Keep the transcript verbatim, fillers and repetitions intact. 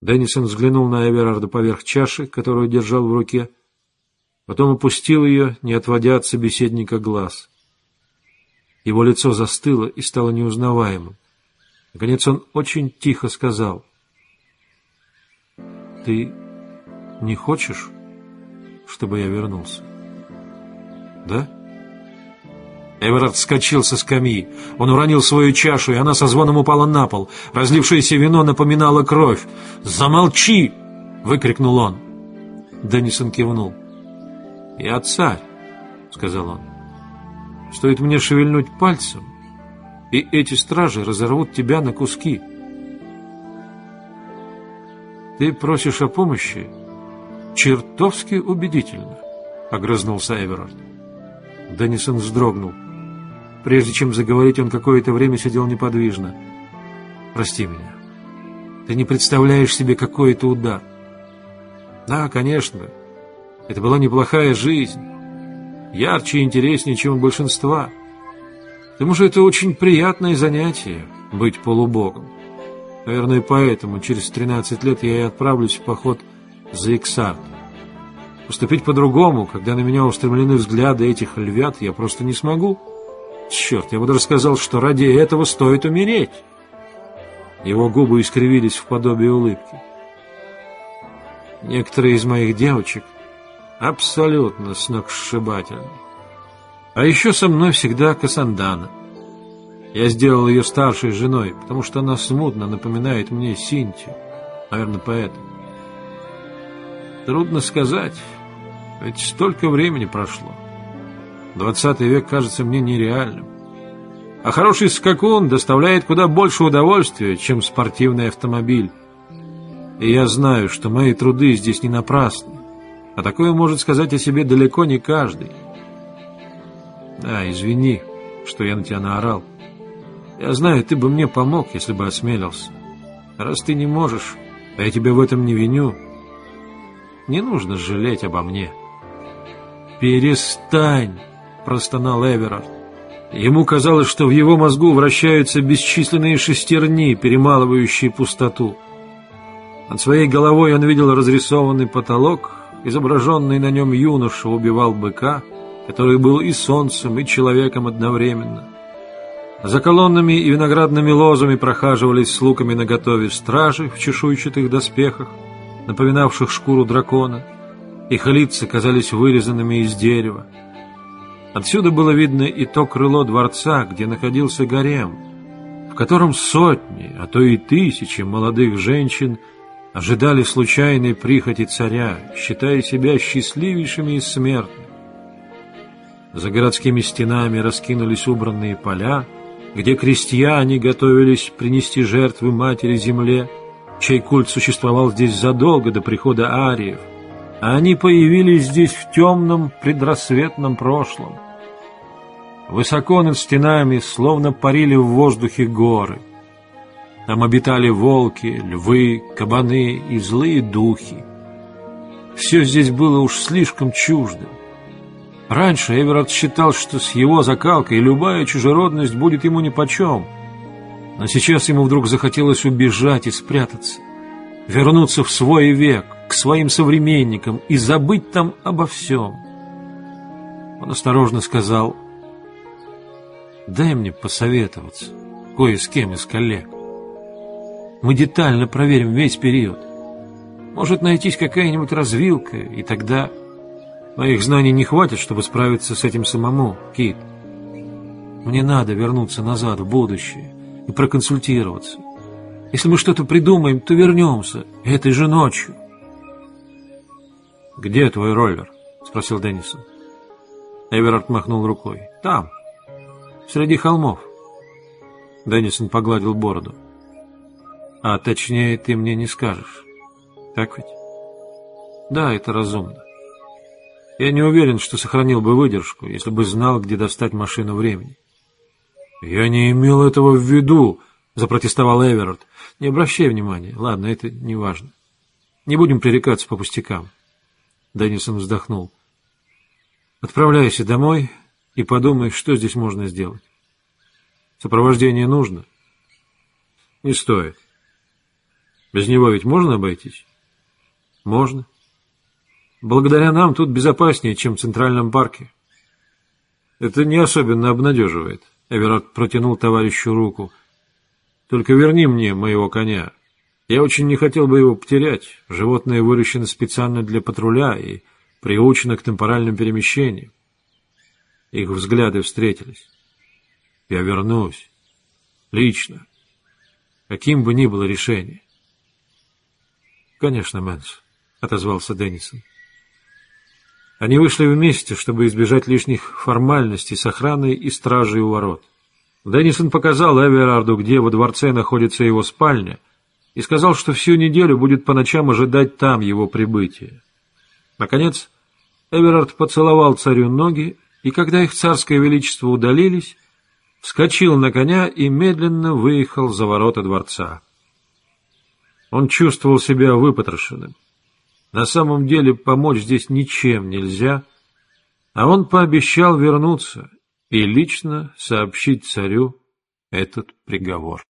Деннисон взглянул на Эверарда поверх чаши, которую держал в руке, потом опустил ее, не отводя от собеседника глаз. Его лицо застыло и стало неузнаваемым. Наконец он очень тихо сказал: «Ты не хочешь, чтобы я вернулся?» «Да?» Эверард вскочил со скамьи. Он уронил свою чашу, и она со звоном упала на пол. Разлившееся вино напоминало кровь. «Замолчи!» — выкрикнул он. Деннисон кивнул. «Я царь», — сказал он. «Стоит мне шевельнуть пальцем, и эти стражи разорвут тебя на куски. Ты просишь о помощи чертовски убедительно», — огрызнулся Эверард. Деннисон вздрогнул. Прежде чем заговорить, он какое-то время сидел неподвижно. «Прости меня. Ты не представляешь себе, какой это удар. Да, конечно, это была неплохая жизнь, ярче и интереснее, чем у большинства. К тому же это очень приятное занятие — быть полубогом. Наверное, поэтому через тринадцать лет я и отправлюсь в поход за Иксард. Поступить по-другому, когда на меня устремлены взгляды этих львят, я просто не смогу. Черт, я бы даже сказал, что ради этого стоит умереть». Его губы искривились в подобие улыбки. «Некоторые из моих девочек абсолютно сногсшибательны. А еще со мной всегда Кассандана. Я сделал ее старшей женой, потому что она смутно напоминает мне Синтию. Наверное, поэтому. Трудно сказать, ведь столько времени прошло. Двадцатый век кажется мне нереальным. А хороший скакун доставляет куда больше удовольствия, чем спортивный автомобиль. И я знаю, что мои труды здесь не напрасны, а такое может сказать о себе далеко не каждый. Да, извини, что я на тебя наорал. Я знаю, ты бы мне помог, если бы осмелился. А раз ты не можешь, а я тебя в этом не виню, не нужно жалеть обо мне». «Перестань!» — простонал Эверард. Ему казалось, что в его мозгу вращаются бесчисленные шестерни, перемалывающие пустоту. Над своей головой он видел разрисованный потолок, изображенный на нем юноша убивал быка, который был и солнцем, и человеком одновременно. За колоннами и виноградными лозами прохаживались с луками наготове стражи в чешуйчатых доспехах, напоминавших шкуру дракона. Их лица казались вырезанными из дерева. Отсюда было видно и то крыло дворца, где находился гарем, в котором сотни, а то и тысячи молодых женщин ожидали случайной прихоти царя, считая себя счастливейшими из смертных. За городскими стенами раскинулись убранные поля, где крестьяне готовились принести жертвы матери земле, чей культ существовал здесь задолго до прихода ариев, а они появились здесь в темном предрассветном прошлом. Высоко над стенами словно парили в воздухе горы. Там обитали волки, львы, кабаны и злые духи. Все здесь было уж слишком чуждым. Раньше Эверард считал, что с его закалкой любая чужеродность будет ему нипочем, но сейчас ему вдруг захотелось убежать и спрятаться, вернуться в свой век, к своим современникам и забыть там обо всем. Он осторожно сказал: «Дай мне посоветоваться кое с кем из коллег. Мы детально проверим весь период. Может найтись какая-нибудь развилка, и тогда моих знаний не хватит, чтобы справиться с этим самому, Кит. Мне надо вернуться назад в будущее и проконсультироваться. Если мы что-то придумаем, то вернемся этой же ночью». «Где твой роллер?» — спросил Деннисон. Эверард махнул рукой. «Там, среди холмов». Деннисон погладил бороду. «А точнее ты мне не скажешь, так ведь?» «Да, это разумно. Я не уверен, что сохранил бы выдержку, если бы знал, где достать машину времени». «Я не имел этого в виду», — запротестовал Эверард. «Не обращай внимания. Ладно, это не важно. Не будем пререкаться по пустякам». Деннисон вздохнул. «Отправляйся домой и подумай, что здесь можно сделать. Сопровождение нужно?» «Не стоит. Без него ведь можно обойтись? Можно. Благодаря нам тут безопаснее, чем в Центральном парке. Это не особенно обнадеживает. Эверард протянул товарищу руку. Только верни мне моего коня. Я очень не хотел бы его потерять. Животное выращено специально для патруля и приучено к темпоральным перемещениям. Их взгляды встретились. Я вернусь. Лично. Каким бы ни было решение. Конечно, Мэнс, отозвался Деннисон. Они вышли вместе, чтобы избежать лишних формальностей с охраной и стражей у ворот. Деннисон показал Эверарду, где во дворце находится его спальня, и сказал, что всю неделю будет по ночам ожидать там его прибытия. Наконец, Эверард поцеловал царю ноги, и когда их царское величество удалились, вскочил на коня и медленно выехал за ворота дворца. Он чувствовал себя выпотрошенным. На самом деле помочь здесь ничем нельзя, а он пообещал вернуться и лично сообщить царю этот приговор.